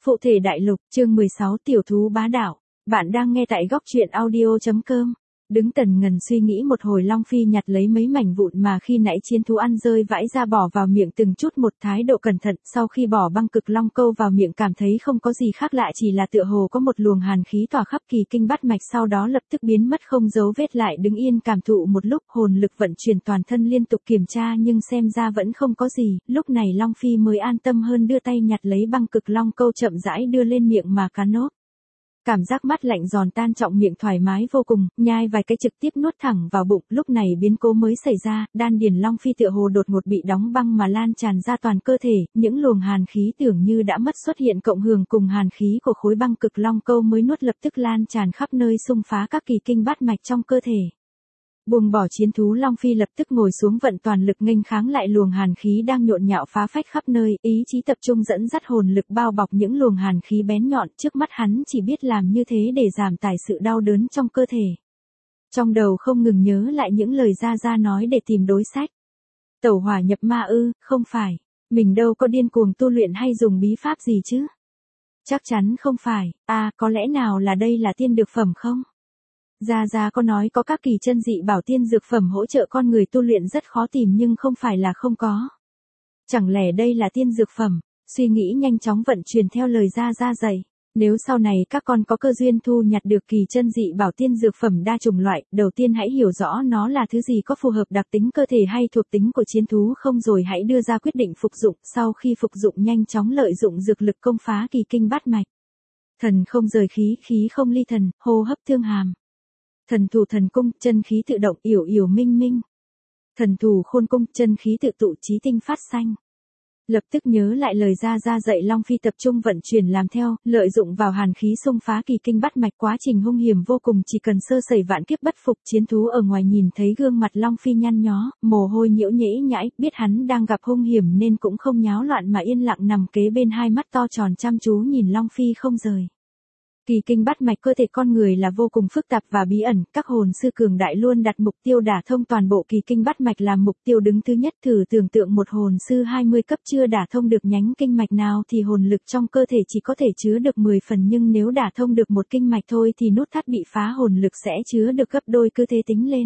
Phụ thể đại lục, chương 16 tiểu thú bá đạo. Bạn đang nghe tại góc truyện audio.com. Đứng Tần Ngần suy nghĩ một hồi, Long Phi nhặt lấy mấy mảnh vụn mà khi nãy chiến thú ăn rơi vãi ra bỏ vào miệng từng chút một, thái độ cẩn thận. Sau khi bỏ băng cực long câu vào miệng cảm thấy không có gì khác lạ, chỉ là tựa hồ có một luồng hàn khí tỏa khắp kỳ kinh bát mạch, sau đó lập tức biến mất không dấu vết. Lại đứng yên cảm thụ một lúc, hồn lực vận chuyển toàn thân liên tục kiểm tra nhưng xem ra vẫn không có gì. Lúc này Long Phi mới an tâm hơn, đưa tay nhặt lấy băng cực long câu chậm rãi đưa lên miệng mà cắn nốt. Cảm giác mát lạnh giòn tan trọng miệng, thoải mái vô cùng, nhai vài cái trực tiếp nuốt thẳng vào bụng. Lúc này biến cố mới xảy ra, đan điền Long Phi tựa hồ đột ngột bị đóng băng mà lan tràn ra toàn cơ thể, những luồng hàn khí tưởng như đã mất xuất hiện, cộng hưởng cùng hàn khí của khối băng cực long câu mới nuốt lập tức lan tràn khắp nơi, xung phá các kỳ kinh bát mạch trong cơ thể. Buông bỏ chiến thú, Long Phi lập tức ngồi xuống vận toàn lực nghênh kháng lại luồng hàn khí đang nhộn nhạo phá phách khắp nơi, ý chí tập trung dẫn dắt hồn lực bao bọc những luồng hàn khí bén nhọn. Trước mắt hắn chỉ biết làm như thế để giảm tải sự đau đớn trong cơ thể. Trong đầu không ngừng nhớ lại những lời Gia Gia nói để tìm đối sách. Tẩu hỏa nhập ma ư? Không phải, mình đâu có điên cuồng tu luyện hay dùng bí pháp gì chứ. Chắc chắn không phải. Có lẽ nào là đây là tiên dược phẩm không? Gia Gia có nói có các kỳ chân dị bảo tiên dược phẩm hỗ trợ con người tu luyện rất khó tìm, nhưng không phải là không có. Chẳng lẽ đây là tiên dược phẩm? Suy nghĩ nhanh chóng vận chuyển theo lời Gia Gia dạy. Nếu sau này các con có cơ duyên thu nhặt được kỳ chân dị bảo tiên dược phẩm đa chủng loại, đầu tiên hãy hiểu rõ nó là thứ gì, có phù hợp đặc tính cơ thể hay thuộc tính của chiến thú không, rồi hãy đưa ra quyết định phục dụng. Sau khi phục dụng nhanh chóng lợi dụng dược lực công phá kỳ kinh bát mạch. Thần không rời khí, khí không ly thần, hô hấp thương hàm. Thần thủ thần cung, chân khí tự động, yểu yểu minh minh. Thần thủ khôn cung, chân khí tự tụ, chí tinh phát xanh. Lập tức nhớ lại lời Gia Gia dạy, Long Phi tập trung vận chuyển làm theo, lợi dụng vào hàn khí xung phá kỳ kinh bát mạch, quá trình hung hiểm vô cùng, chỉ cần sơ sẩy vạn kiếp bất phục. Chiến thú ở ngoài nhìn thấy gương mặt Long Phi nhăn nhó, mồ hôi nhiễu nhễ nhãi, biết hắn đang gặp hung hiểm nên cũng không nháo loạn mà yên lặng nằm kế bên, hai mắt to tròn chăm chú nhìn Long Phi không rời. Kỳ kinh bát mạch cơ thể con người là vô cùng phức tạp và bí ẩn, các hồn sư cường đại luôn đặt mục tiêu đả thông toàn bộ kỳ kinh bát mạch làm mục tiêu đứng thứ nhất. Thử tưởng tượng một hồn sư 20 cấp chưa đả thông được nhánh kinh mạch nào thì hồn lực trong cơ thể chỉ có thể chứa được 10 phần, nhưng nếu đả thông được một kinh mạch thôi thì nút thắt bị phá, hồn lực sẽ chứa được gấp đôi, cứ thế tính lên.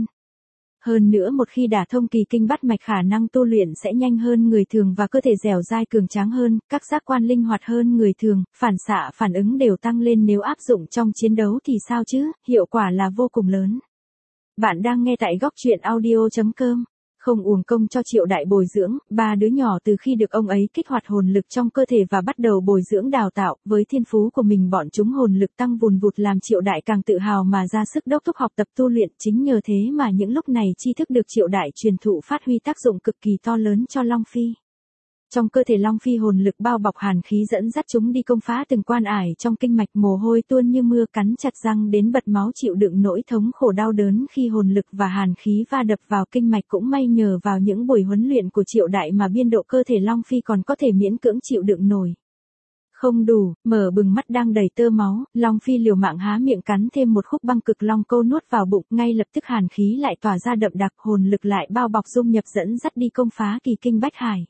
Hơn nữa một khi đả thông kỳ kinh bát mạch, khả năng tu luyện sẽ nhanh hơn người thường và cơ thể dẻo dai cường tráng hơn, các giác quan linh hoạt hơn người thường, phản xạ phản ứng đều tăng lên. Nếu áp dụng trong chiến đấu thì sao chứ, hiệu quả là vô cùng lớn. Bạn đang nghe tại góc truyện audio.com. Không uổng công cho Triệu Đại bồi dưỡng, ba đứa nhỏ từ khi được ông ấy kích hoạt hồn lực trong cơ thể và bắt đầu bồi dưỡng đào tạo, với thiên phú của mình bọn chúng hồn lực tăng vùn vụt, làm Triệu Đại càng tự hào mà ra sức đốc thúc học tập tu luyện. Chính nhờ thế mà những lúc này tri thức được Triệu Đại truyền thụ phát huy tác dụng cực kỳ to lớn cho Long Phi. Trong cơ thể Long Phi hồn lực bao bọc hàn khí dẫn dắt chúng đi công phá từng quan ải trong kinh mạch, mồ hôi tuôn như mưa, cắn chặt răng đến bật máu, chịu đựng nỗi thống khổ đau đớn khi hồn lực và hàn khí va đập vào kinh mạch. Cũng may nhờ vào những buổi huấn luyện của Triệu Đại mà biên độ cơ thể Long Phi còn có thể miễn cưỡng chịu đựng nổi. Không đủ, mở bừng mắt đang đầy tơ máu, Long Phi liều mạng há miệng cắn thêm một khúc băng cực long câu nuốt vào bụng, ngay lập tức hàn khí lại tỏa ra đậm đặc, hồn lực lại bao bọc dung nhập dẫn dắt đi công phá kỳ kinh bách hải.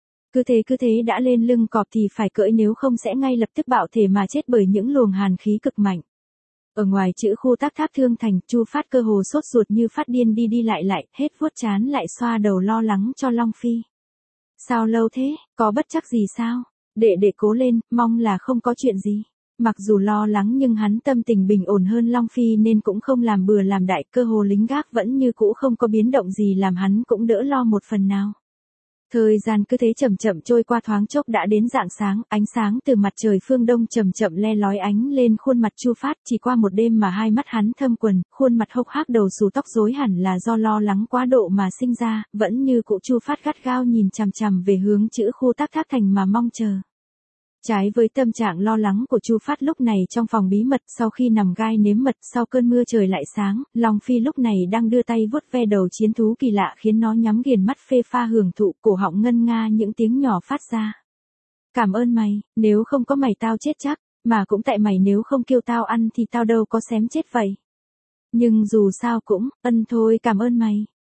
Cứ thế đã lên lưng cọp thì phải cưỡi, nếu không sẽ ngay lập tức bạo thể mà chết bởi những luồng hàn khí cực mạnh. Ở ngoài chữ khu tác tháp Thương Thành, Chu Phát cơ hồ sốt ruột như phát điên đi lại, hết vuốt trán lại xoa đầu lo lắng cho Long Phi. Sao lâu thế, có bất trắc gì sao? Đệ cố lên, mong là không có chuyện gì. Mặc dù lo lắng nhưng hắn tâm tình bình ổn hơn Long Phi nên cũng không làm bừa làm đại, cơ hồ lính gác vẫn như cũ không có biến động gì, làm hắn cũng đỡ lo một phần nào. Thời gian cứ thế chậm chậm trôi qua, thoáng chốc đã đến rạng sáng, ánh sáng từ mặt trời phương đông chậm chậm le lói ánh lên khuôn mặt Chu Phát. Chỉ qua một đêm mà hai mắt hắn thâm quầng, khuôn mặt hốc hác, đầu xù tóc rối, hẳn là do lo lắng quá độ mà sinh ra. Vẫn như cũ Chu Phát gắt gao nhìn chằm chằm về hướng chữ khu tác tháp thành mà mong chờ. Trái với tâm trạng lo lắng của Chu Phát, lúc này trong phòng bí mật, sau khi nằm gai nếm mật, sau cơn mưa trời lại sáng, Long Phi lúc này đang đưa tay vuốt ve đầu chiến thú kỳ lạ, khiến nó nhắm nghiền mắt phê pha hưởng thụ, cổ họng ngân nga những tiếng nhỏ phát ra. Cảm ơn mày, nếu không có mày tao chết chắc, mà cũng tại mày, nếu không kêu tao ăn thì tao đâu có xém chết vậy. Nhưng dù sao cũng, thôi, cảm ơn mày.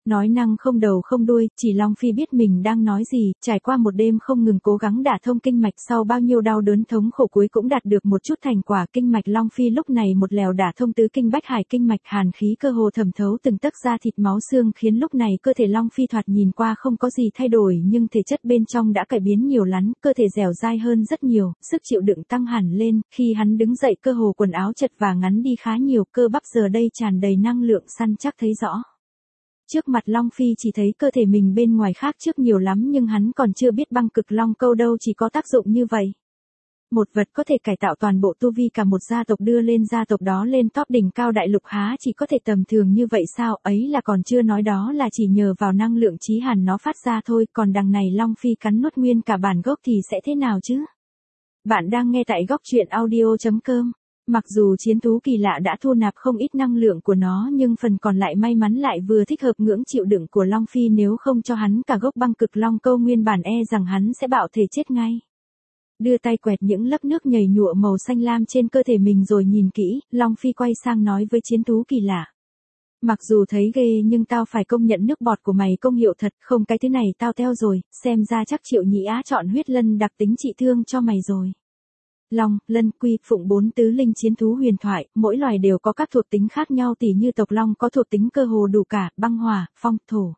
Nói năng không đầu không đuôi, chỉ Long Phi biết mình đang nói gì, trải qua một đêm không ngừng cố gắng đả thông kinh mạch sau bao nhiêu đau đớn thống khổ cuối cũng đạt được một chút thành quả. Kinh mạch Long Phi lúc này một lèo đả thông tứ kinh bách hải kinh mạch, hàn khí cơ hồ thẩm thấu từng tấc da thịt máu xương, khiến lúc này cơ thể Long Phi thoạt nhìn qua không có gì thay đổi nhưng thể chất bên trong đã cải biến nhiều lắm, cơ thể dẻo dai hơn rất nhiều, sức chịu đựng tăng hẳn lên, khi hắn đứng dậy cơ hồ quần áo chật và ngắn đi khá nhiều, cơ bắp giờ đây tràn đầy năng lượng săn chắc thấy rõ. Trước mặt Long Phi chỉ thấy cơ thể mình bên ngoài khác trước nhiều lắm nhưng hắn còn chưa biết băng cực long câu đâu chỉ có tác dụng như vậy. Một vật có thể cải tạo toàn bộ tu vi cả một gia tộc đưa lên gia tộc đó lên top đỉnh cao đại lục há chỉ có thể tầm thường như vậy sao, ấy là còn chưa nói đó là chỉ nhờ vào năng lượng chí hàn nó phát ra thôi, còn đằng này Long Phi cắn nuốt nguyên cả bản gốc thì sẽ thế nào chứ? Bạn đang nghe tại góc truyện audio.com. Mặc dù chiến thú kỳ lạ đã thu nạp không ít năng lượng của nó nhưng phần còn lại may mắn lại vừa thích hợp ngưỡng chịu đựng của Long Phi, nếu không cho hắn cả gốc băng cực long câu nguyên bản rằng hắn sẽ bạo thể chết ngay. Đưa tay quẹt những lớp nước nhầy nhụa màu xanh lam trên cơ thể mình rồi nhìn kỹ, Long Phi quay sang nói với chiến thú kỳ lạ. Mặc dù thấy ghê nhưng tao phải công nhận nước bọt của mày công hiệu thật, không cái thứ này tao theo rồi, xem ra chắc Triệu Nhĩ Á chọn huyết lân đặc tính trị thương cho mày rồi. Long, Lân, Quy, Phụng bốn tứ linh chiến thú huyền thoại, mỗi loài đều có các thuộc tính khác nhau, tỉ như tộc Long có thuộc tính cơ hồ đủ cả, băng hỏa, phong, thổ.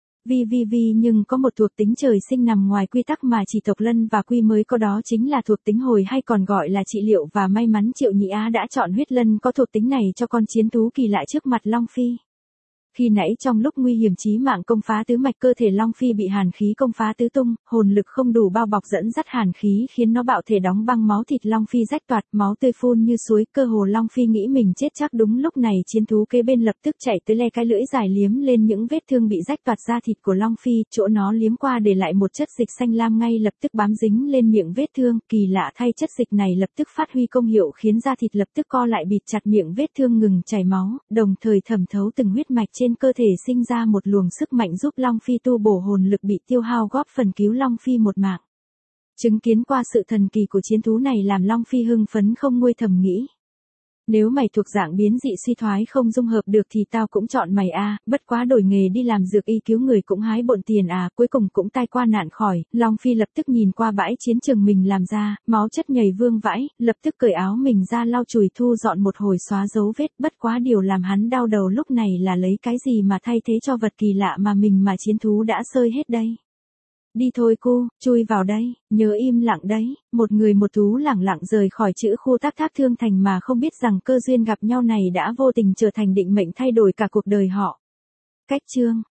Nhưng có một thuộc tính trời sinh nằm ngoài quy tắc mà chỉ tộc Lân và Quy mới có, đó chính là thuộc tính hồi hay còn gọi là trị liệu, và may mắn Triệu Nhĩ Á đã chọn huyết lân có thuộc tính này cho con chiến thú kỳ lạ trước mặt Long Phi. Khi nãy trong lúc nguy hiểm chí mạng công phá tứ mạch, cơ thể Long Phi bị hàn khí công phá tứ tung, hồn lực không đủ bao bọc dẫn dắt hàn khí khiến nó bạo thể đóng băng, máu thịt Long Phi rách toạc, máu tươi phun như suối, cơ hồ Long Phi nghĩ mình chết chắc. Đúng lúc này chiến thú kế bên lập tức chạy tới le cái lưỡi dài liếm lên những vết thương bị rách toạc da thịt của Long Phi, chỗ nó liếm qua để lại một chất dịch xanh lam ngay lập tức bám dính lên miệng vết thương, kỳ lạ thay chất dịch này lập tức phát huy công hiệu khiến da thịt lập tức co lại bịt chặt miệng vết thương ngừng chảy máu, đồng thời thẩm thấu từng huyết mạch trên cơ thể, sinh ra một luồng sức mạnh giúp Long Phi tu bổ hồn lực bị tiêu hao, góp phần cứu Long Phi một mạng. Chứng kiến qua sự thần kỳ của chiến thú này làm Long Phi hưng phấn không nguôi, thầm nghĩ. Nếu mày thuộc dạng biến dị suy thoái không dung hợp được thì tao cũng chọn mày a, bất quá đổi nghề đi làm dược y cứu người cũng hái bộn tiền à, cuối cùng cũng tai qua nạn khỏi. Long Phi lập tức nhìn qua bãi chiến trường mình làm ra, máu chất nhầy vương vãi, lập tức cởi áo mình ra lau chùi thu dọn một hồi xóa dấu vết, bất quá điều làm hắn đau đầu lúc này là lấy cái gì mà thay thế cho vật kỳ lạ mà mình mà chiến thú đã sơi hết đây. Đi thôi cu, chui vào đây, nhớ im lặng đấy. Một người một thú lẳng lặng rời khỏi chữ khu Tháp Thương Thành mà không biết rằng cơ duyên gặp nhau này đã vô tình trở thành định mệnh, thay đổi cả cuộc đời họ. Cách chương